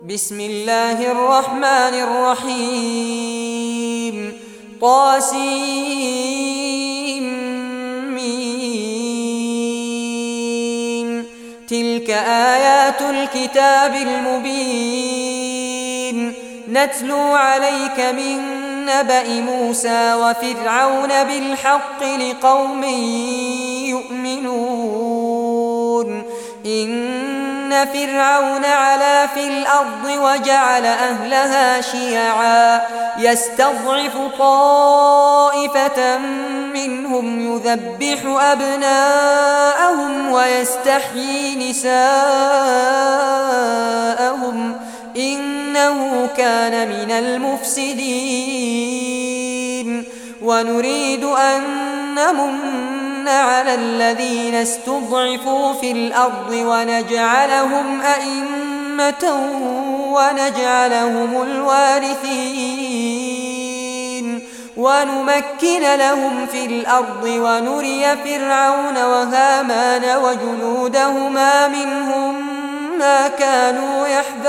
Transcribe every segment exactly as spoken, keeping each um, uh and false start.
بسم الله الرحمن الرحيم طاسيم تلك آيات الكتاب المبين نتلو عليك من نبأ موسى وفرعون بالحق لقوم يؤمنون إن فرعون علا في الأرض وجعل أهلها شيعا يستضعف طائفة منهم يذبح أبناءهم ويستحيي نساءهم إنه كان من المفسدين ونريد أن نمن على الذين استضعفوا في الأرض ونجعلهم أئمة ونجعلهم الوارثين ونمكن لهم في الأرض ونري فرعون وهامان وجنودهما منهم ما كانوا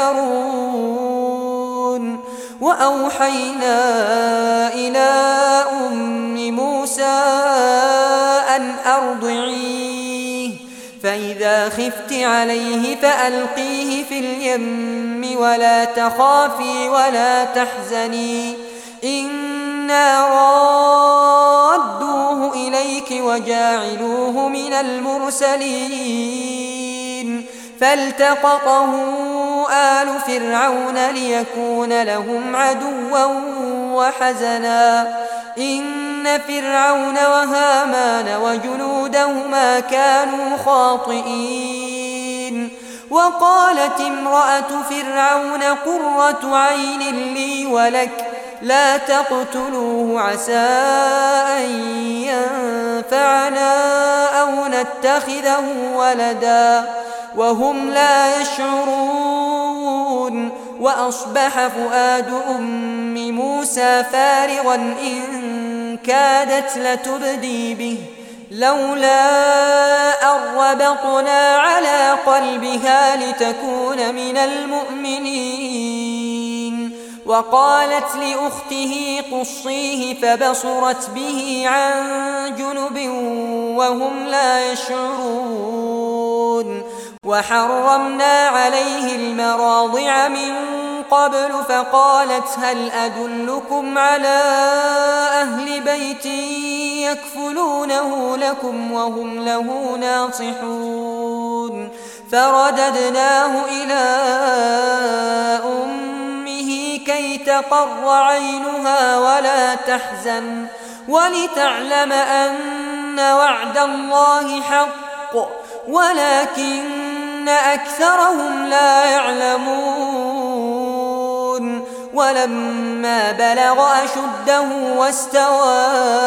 يحذرون وأوحينا إلى أم موسى أن أرضعيه فإذا خفت عليه فألقيه في اليم ولا تخافي ولا تحزني إنا رادوه إليك وجاعلوه من المرسلين فالتقطه آل فرعون ليكون لهم عدوا وحزنا إن فرعون وهامان وجنودهما كانوا خاطئين وقالت امرأة فرعون قرة عين لي ولك لا تقتلوه عسى أن ينفعنا أو نتخذه ولدا وهم لا يشعرون وأصبح فؤاد أم موسى فارغا إن كادت لتبدي به لولا أن ربطنا على قلبها لتكون من المؤمنين وقالت لأخته قصيه فبصرت به عن جنب وهم لا يشعرون وحرمنا عليه المراضع من قبل فقالت هل أدلكم على أهل بيت يكفلونه لكم وهم له ناصحون فرددناه إلى أمه كي تقر عينها ولا تحزن ولتعلم أن وعد الله حق ولكن أكثرهم لا يعلمون ولما بلغ أشده واستوى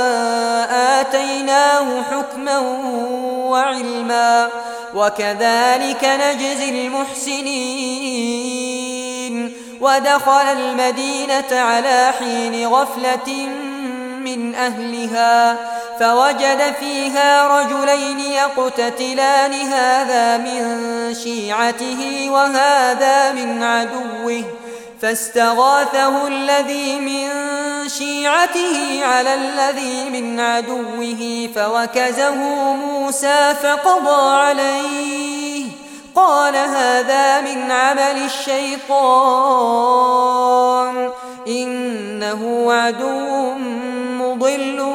آتيناه حكما وعلما وكذلك نجزي المحسنين ودخل المدينة على حين غفلة من أهلها فوجد فيها رجلين يقتتلان هذا من شيعته وهذا من عدوه فاستغاثه الذي من شيعته على الذي من عدوه فوكزه موسى فقضى عليه قال هذا من عمل الشيطان إنه عدو مضل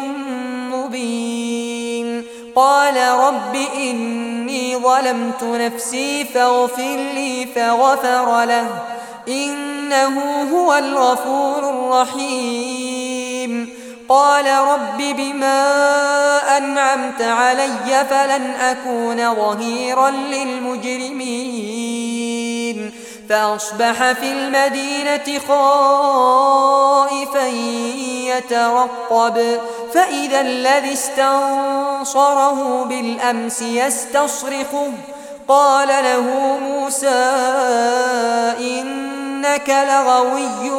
مبين قال رب إني ظلمت نفسي فاغفر لي فغفر له إنه هو الغفور الرحيم قال رب بما أنعمت علي فلن أكون ظهيرا للمجرمين فأصبح في المدينة خائفا يترقب فإذا الذي استنصره بالأمس يستصرخه قال له موسى إنك لغوي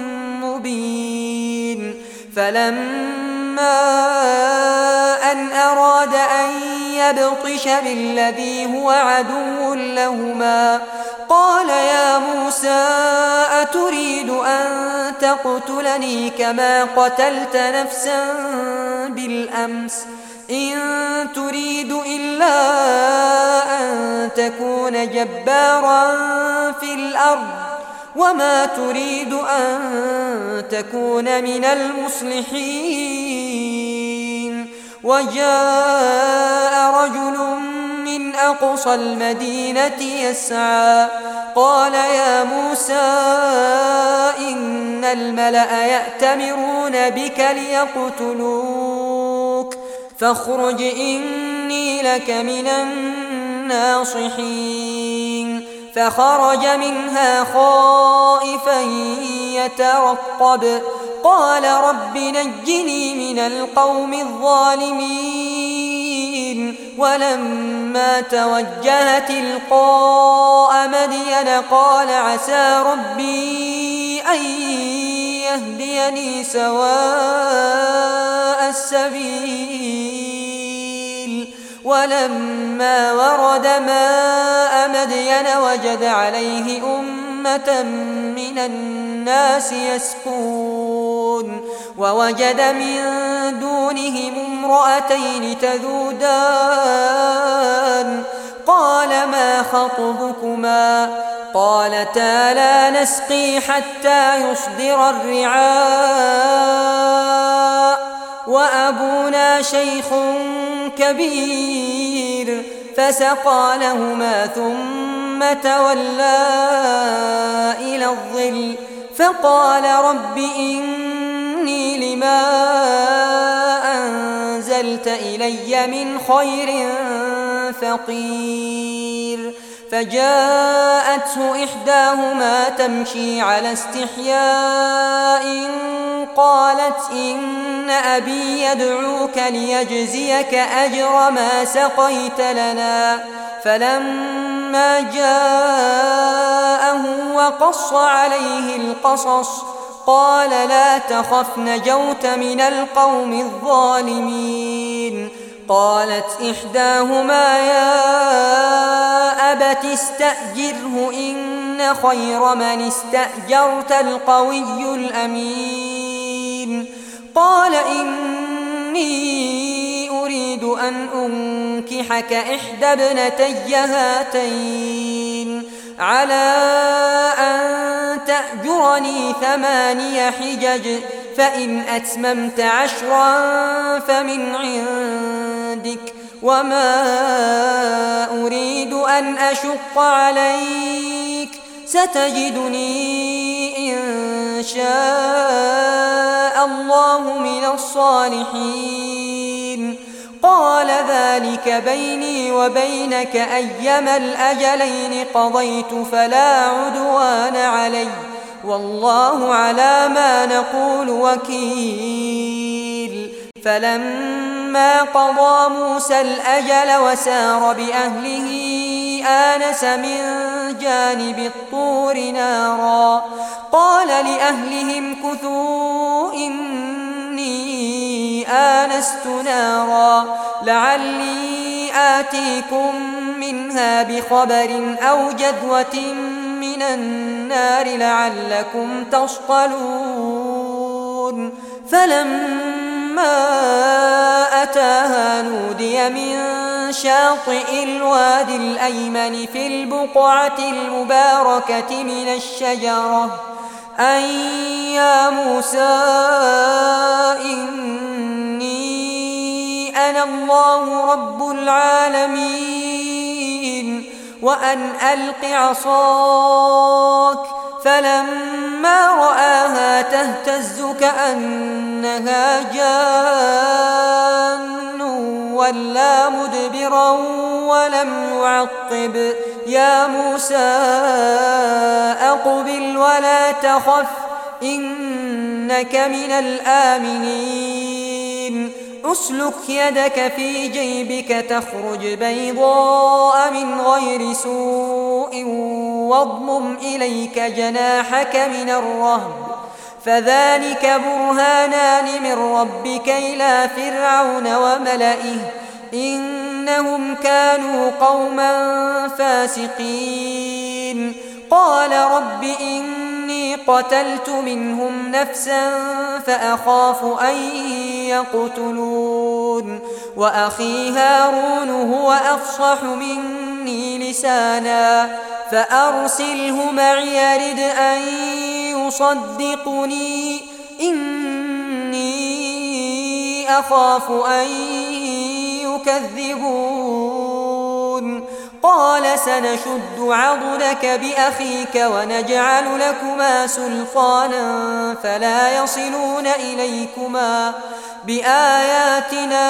مبين فلما أن أراد أن يبطش بالذي هو عدو لهما قال يا موسى أتريد أن تقتلني كما قتلت نفسا بالأمس إن تريد إلا أن تكون جبارا في الأرض وما تريد أن تكون من المصلحين وجاء رجل من أقصى المدينة يسعى قال يا موسى إن الملأ يأتمرون بك ليقتلوك فاخرج إني لك من الناصحين فخرج منها خائفا يترقب قال رب نجني من القوم الظالمين ولما توجه تلقاء مدين قال عسى ربي أن يهديني سواء السبيل ولما ورد ماء مدين وجد عليه أمة من الناس يسقون ووجد من دونهم امرأتين تذودان قال ما خطبكما قالتا لا نسقي حتى يصدر الرعاء وأبونا شيخ كبير فسقى لهما ثم تولى إلى الظل فقال رب إني لما أنزلت إلي من خير فقير فجاءته إحداهما تمشي على استحياء قالت إن أبي يدعوك ليجزيك أجر ما سقيت لنا فلما جاءه وقص عليه القصص قال لا تخف نجوت من القوم الظالمين قالت إحداهما يا أبت استأجره إن خير من استأجرت القوي الأمين قال إني أريد أن أنكحك إحدى ابنتي هاتين على أن تأجرني ثماني حجج فإن أتممت عشرا فمن عندك وما أريد أن أشق عليك ستجدني إن شاء الله من الصالحين قال ذلك بيني وبينك أيما الأجلين قضيت فلا عدوان علي والله على ما نقول وكيل فلما قضى موسى الأجل وسار بأهله آنس من جانب الطور نارا قال لأهلهم كثوا إني آنست نارا لعلي آتيكم منها بخبر أو جذوة من النار لعلكم تصطلون فلما أتاها نودي من شاطئ الوادي الأيمن في البقعة المباركة من الشجرة أن يا موسى إني أنا الله رب العالمين وأن ألق عصاك فلما رآها تهتز كأنها جان ولا مدبرا ولم يعقب يا موسى أقبل ولا تخف إنك من الآمنين أسلك يدك في جيبك تخرج بيضاء من غير سوء واضمم إليك جناحك من الرهب فذلك برهانان من ربك إلى فرعون وملئه إنهم كانوا قوما فاسقين قال رب إني قتلت منهم نفسا فأخاف أن يقتلون وأخي هارون هو أفصح مني لسانا فأرسله معي يرد أن يصدقني إني أخاف أن يكذبون قال سنشد عضدك بأخيك ونجعل لكما سلطانا فلا يصلون إليكما بآياتنا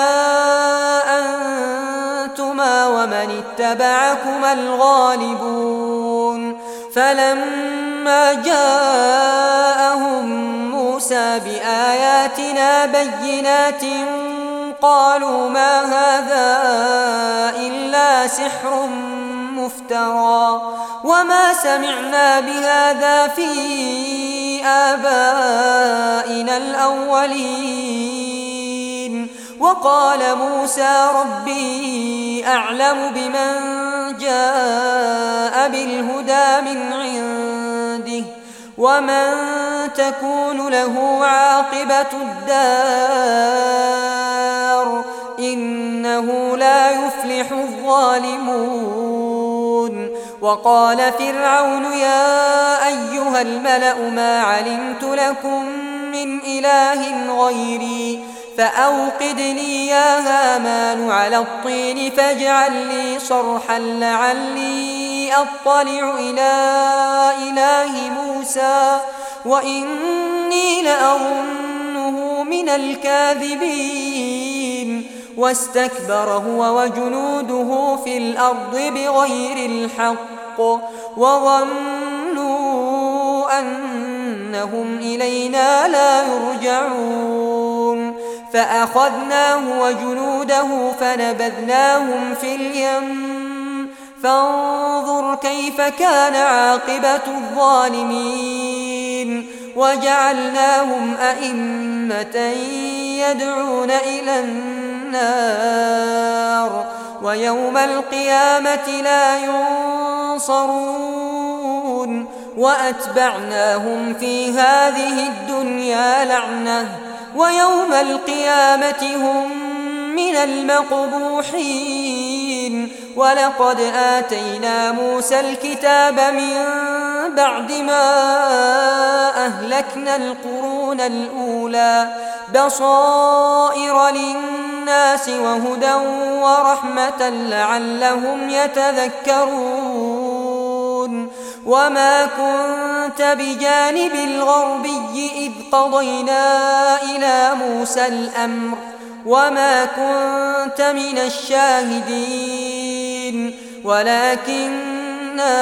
أنتما ومن اتبعكما الغالبون فلما جاءهم موسى بآياتنا بينات قالوا ما هذا إلا سحر مفترى وما سمعنا بهذا في آبائنا الأولين وقال موسى ربي أعلم بمن جاء بالهدى من عنده ومن تكون له عاقبة الدار إنه لا يفلح الظالمون وقال فرعون يا أيها الملأ ما علمت لكم من إله غيري فأوقد لي يا هامان على الطين فاجعل لي صرحا لعلي أطلع إلى إله موسى وإني لأظنه من الكاذبين واستكبر هو وجنوده في الأرض بغير الحق وظنوا أنهم إلينا لا يرجعون فأخذناه وجنوده فنبذناهم في اليم فانظر كيف كان عاقبة الظالمين وجعلناهم أئمة يدعون إلى النار ويوم القيامة لا ينصرون وأتبعناهم في هذه الدنيا لعنة ويوم القيامة هم من المقبوحين ولقد آتينا موسى الكتاب من بعد ما أهلكنا القرون الأولى بصائر للناس وهدى ورحمة لعلهم يتذكرون وما كنت بجانب الغربي إذ قضينا إلى موسى الأمر وما كنت من الشاهدين ولكننا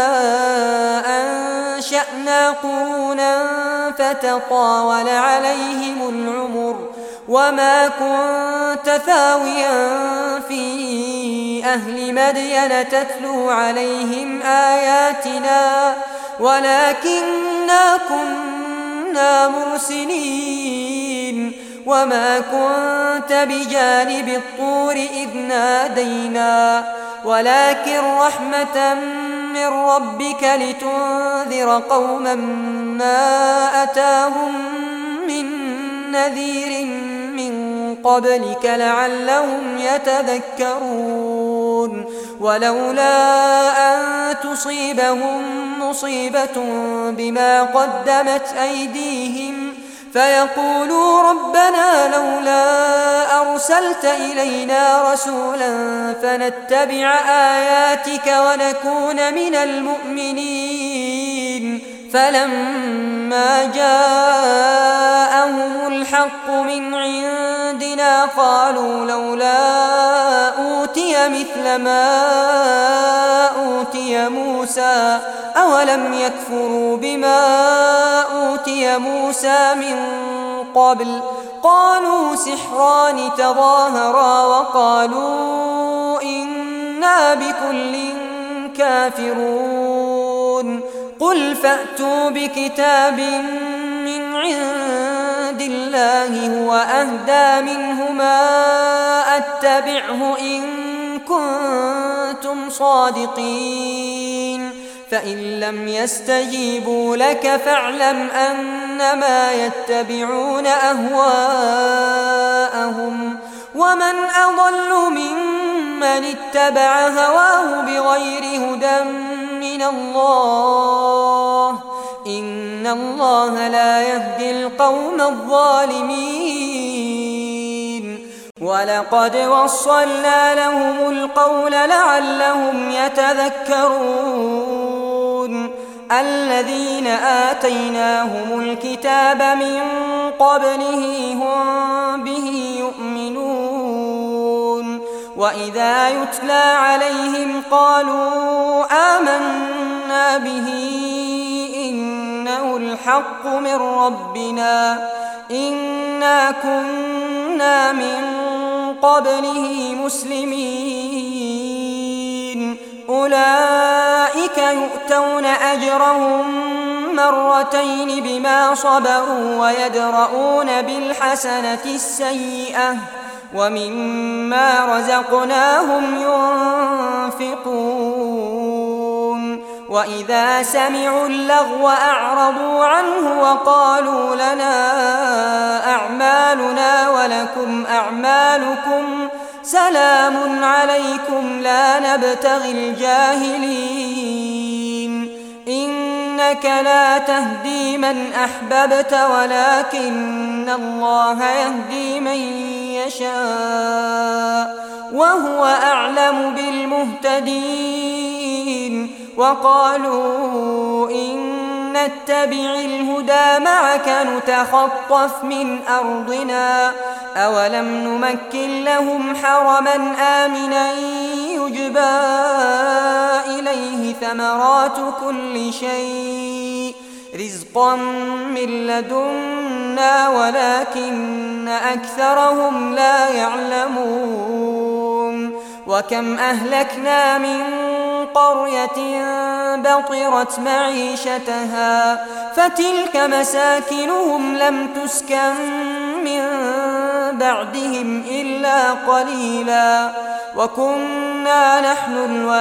أنشأنا قرونا فتطاول عليهم العمر وما كنت ثاويا في أهل مدين تتلو عليهم آياتنا ولكننا كنا مرسلين وما كنت بجانب الطور إذ نادينا ولكن رحمة من ربك لتنذر قوما ما أتاهم من نذير من قبلك لعلهم يتذكرون ولولا أن تصيبهم مصيبة بما قدمت أيديهم فيقولوا ربنا لولا أرسلت إلينا رسولا فنتبع آياتك ونكون من المؤمنين فلما جاءهم الحق من عندنا قالوا لولا أوتي مثل ما أوتي موسى أولم يكفروا بما أوتي موسى من قبل قالوا سحران تظاهرا وقالوا إنا بكل كافرون قل فأتوا بكتاب من عند الله هو أهدى منهما أتبعه إن كنتم صادقين فإن لم يستجيبوا لك فاعلم أنما يتبعون أهواءهم ومن أضل ممن اتبع هواه بغير هدى من الله إن الله لا يهدي القوم الظالمين ولقد وصلنا لهم القول لعلهم يتذكرون الذين آتيناهم الكتاب من قبله هم به يؤمنون وإذا يتلى عليهم قالوا آمنا به إنه الحق من ربنا إنا كنا من قبله مسلمين أولئك يؤتون أجرهم مرتين بما صبروا ويدرؤون بالحسنة السيئة ومما رزقناهم ينفقون وإذا سمعوا اللغو أعرضوا عنه وقالوا لنا أعمالنا ولكم أعمالكم سلام عليكم لا نبتغي الجاهلين إنك لا تهدي من أحببت ولكن الله يهدي من يشاء وهو أعلم بالمهتدين وقالوا إن نتبع الهدى معك نتخطف من أرضنا أولم نمكن لهم حرما آمنا يجبى إليه ثمرات كل شيء رزقا من لدنا ولكن أكثرهم لا يعلمون وكم أهلكنا من قرية بطرت معيشتها فتلك مساكنهم لم تسكن من بعدهم إلا قليلا وكنا نحن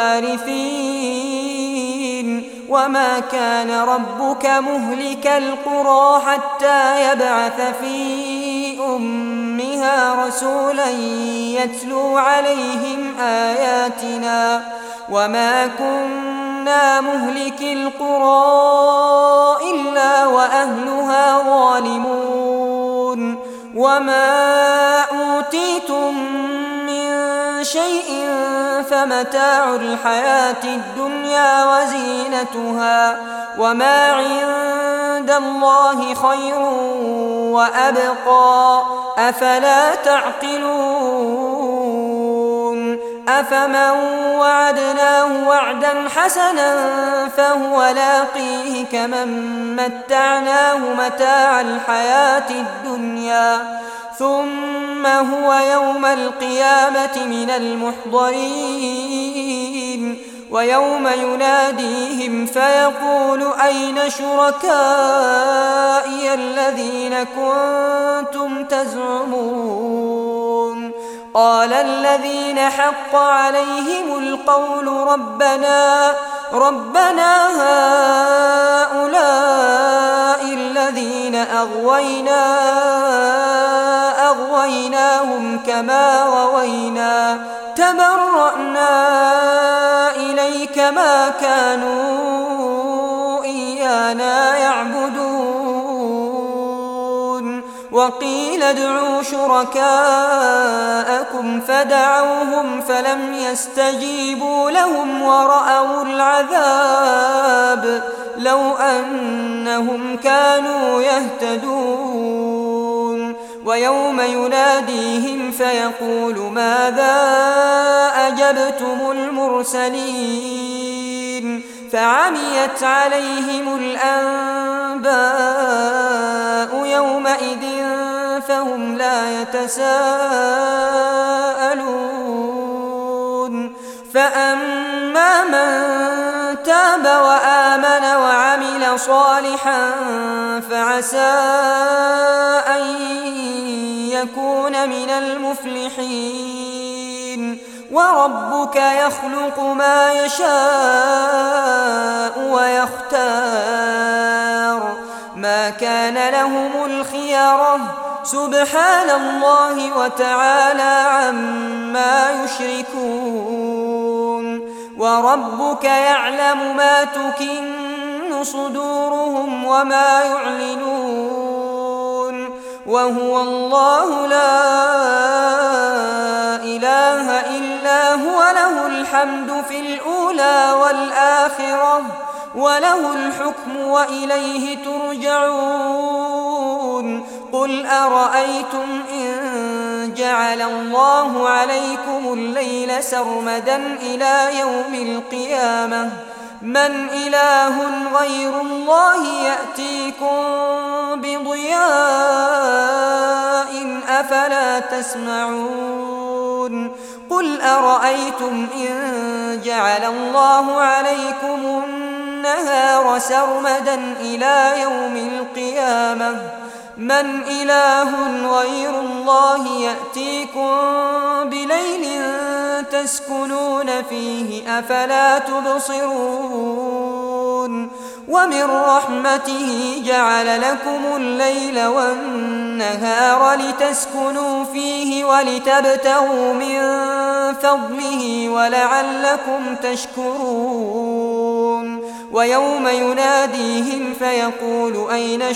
الوارثين وما كان ربك مهلك القرى حتى يبعث في أمها رسولا يتلو عليهم آياتنا وما كنا مهلك القرى إلا وأهلها ظالمون وما أوتيتم من شيء فمتاع الحياة الدنيا وزينتها وما عند الله خير وأبقى أفلا تعقلون أفمن وعدناه وعدا حسنا فهو لاقيه كمن متعناه متاع الحياة الدنيا ثم هو يوم القيامة من المحضرين ويوم يناديهم فيقول أين شركائي الذين كنتم تزعمون قال الذين حق عليهم القول ربنا ربنا هؤلاء الذين أغوينا أغويناهم كما غوينا تبرأنا إليك ما كانوا إيانا يعبدون وقيل ادعوا شركاءكم فدعوهم فلم يستجيبوا لهم ورأوا العذاب لو أنهم كانوا يهتدون ويوم يناديهم فيقول ماذا أجبتم المرسلين فعميت عليهم الأنباء يومئذ فهم لا يتساءلون فأما من تاب وآمن وعمل صالحا فعسى أن يكون من المفلحين وربك يخلق ما يشاء ويختار ما كان لهم الخيرة سبحان الله وتعالى عما يشركون وربك يعلم ما تكن صدورهم وما يعلنون وهو الله لا إله إلا هو له الحمد في الأولى والآخرة وله الحكم وإليه ترجعون قل أرأيتم إن جعل الله عليكم الليل سرمدا إلى يوم القيامة من إله غير الله يأتيكم بضياء أفلا تسمعون قل أرأيتم إن جعل الله عليكم النهار سرمدا إلى يوم القيامة من إله غير الله يأتيكم بليل تسكنون فيه أفلا تبصرون ومن رحمته جعل لكم الليل والنهار لتسكنوا فيه ولتبتغوا من فضله ولعلكم تشكرون ويوم يناديهم فيقول أين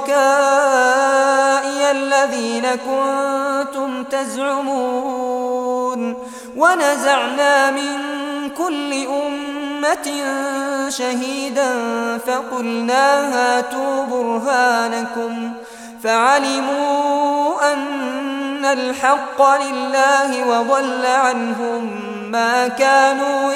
شركائي الذين كنتم تزعمون ونزعنا من كل أمة شهيدا فقلنا هاتوا برهانكم فعلموا أن الحق لله وضل عنهم ما كانوا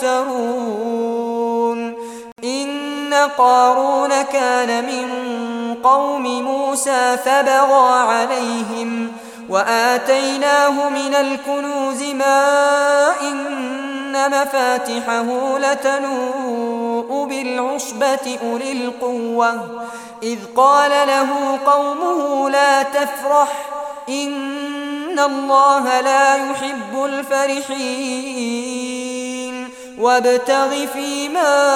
يفترون إن قارون كان من قوم موسى فبغى عليهم وآتيناه من الكنوز ما إن مفاتحه لتنوء بالعصبة أولي القوة إذ قال له قومه لا تفرح إن الله لا يحب الفرحين وابتغ فيما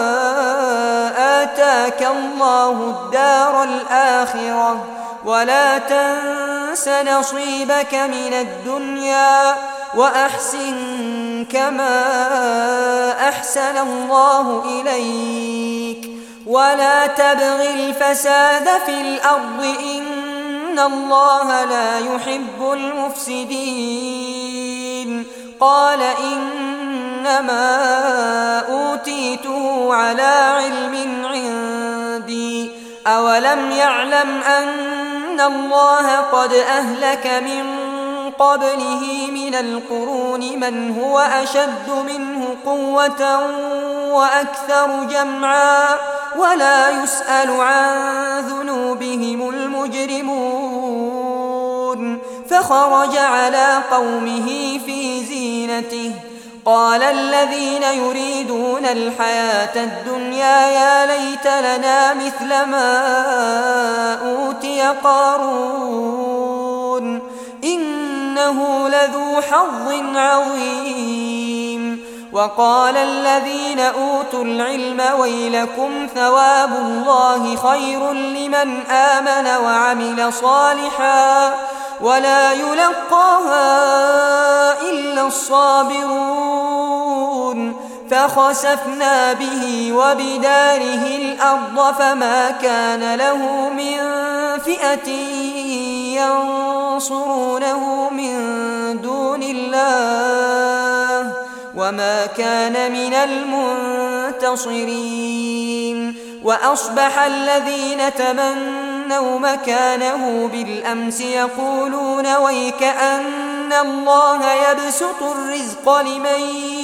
آتاك الله الدار الآخرة ولا تنس نصيبك من الدنيا وأحسن كما أحسن الله إليك ولا تبغ الفساد في الأرض إن الله لا يحب المفسدين قال إنما أوتيته على علم عندي أولم يعلم أن الله قد أهلك من قبله من القرون من هو أشد منه قوة وأكثر جمعا ولا يسأل عن ذنوبهم المجرمون فخرج على قومه في زينته قال الذين يريدون الحياة الدنيا يا ليت لنا مثل ما أوتي قارون إنه لذو حظ عظيم وقال الذين أوتوا العلم ويلكم ثواب الله خير لمن آمن وعمل صالحا ولا يلقاها إلا الصابرون فخسفنا به وبداره الأرض فما كان له من فئة ينصرونه من دون الله وما كان من المنتصرين وأصبح الذين تمنوا مكانه بالأمس يقولون ويكأن الله يبسط الرزق لمن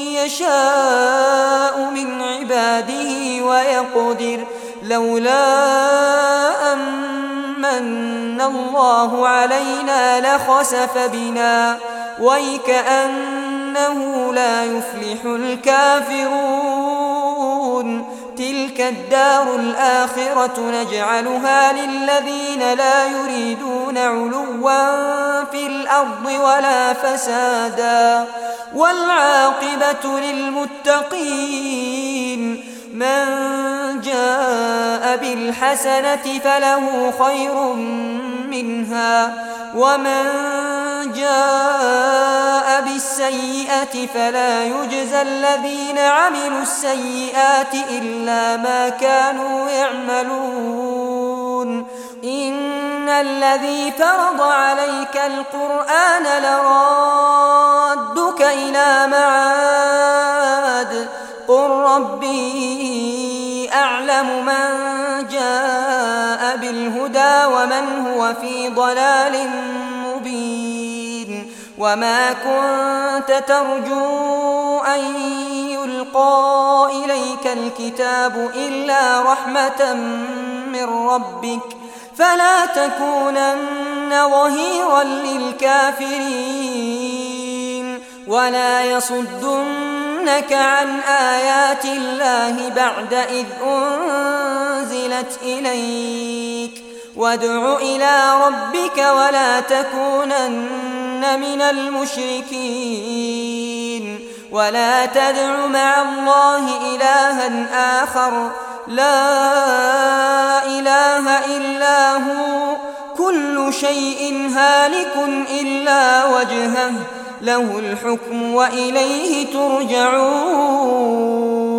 يشاء من عباده ويقدر لولا أمن الله علينا لخسف بنا ويكأنه لا يفلح الكافرون تلك الدار الآخرة نجعلها للذين لا يريدون علوا في الأرض ولا فسادا والعاقبة للمتقين من جاء بالحسنة فله خير منها ومن جاء بالسيئة فلا يجزى الذين عملوا السيئات إلا ما كانوا يعملون إن الذي فرض عليك القرآن لرادك إلى معاد قل ربي أعلم من جاء بالهدى ومن هو في ضلال مبين وما كنت ترجو أن يلقى إليك الكتاب إلا رحمة من ربك فلا تكونن ظهيرا للكافرين ولا يصدنك عن آيات الله بعد إذ أنزلت إليك وادع إلى ربك ولا تكونن من المشركين ولا تدع مع الله إلها آخر لا إله إلا هو كل شيء هالك إلا وجهه له الحكم وإليه ترجعون.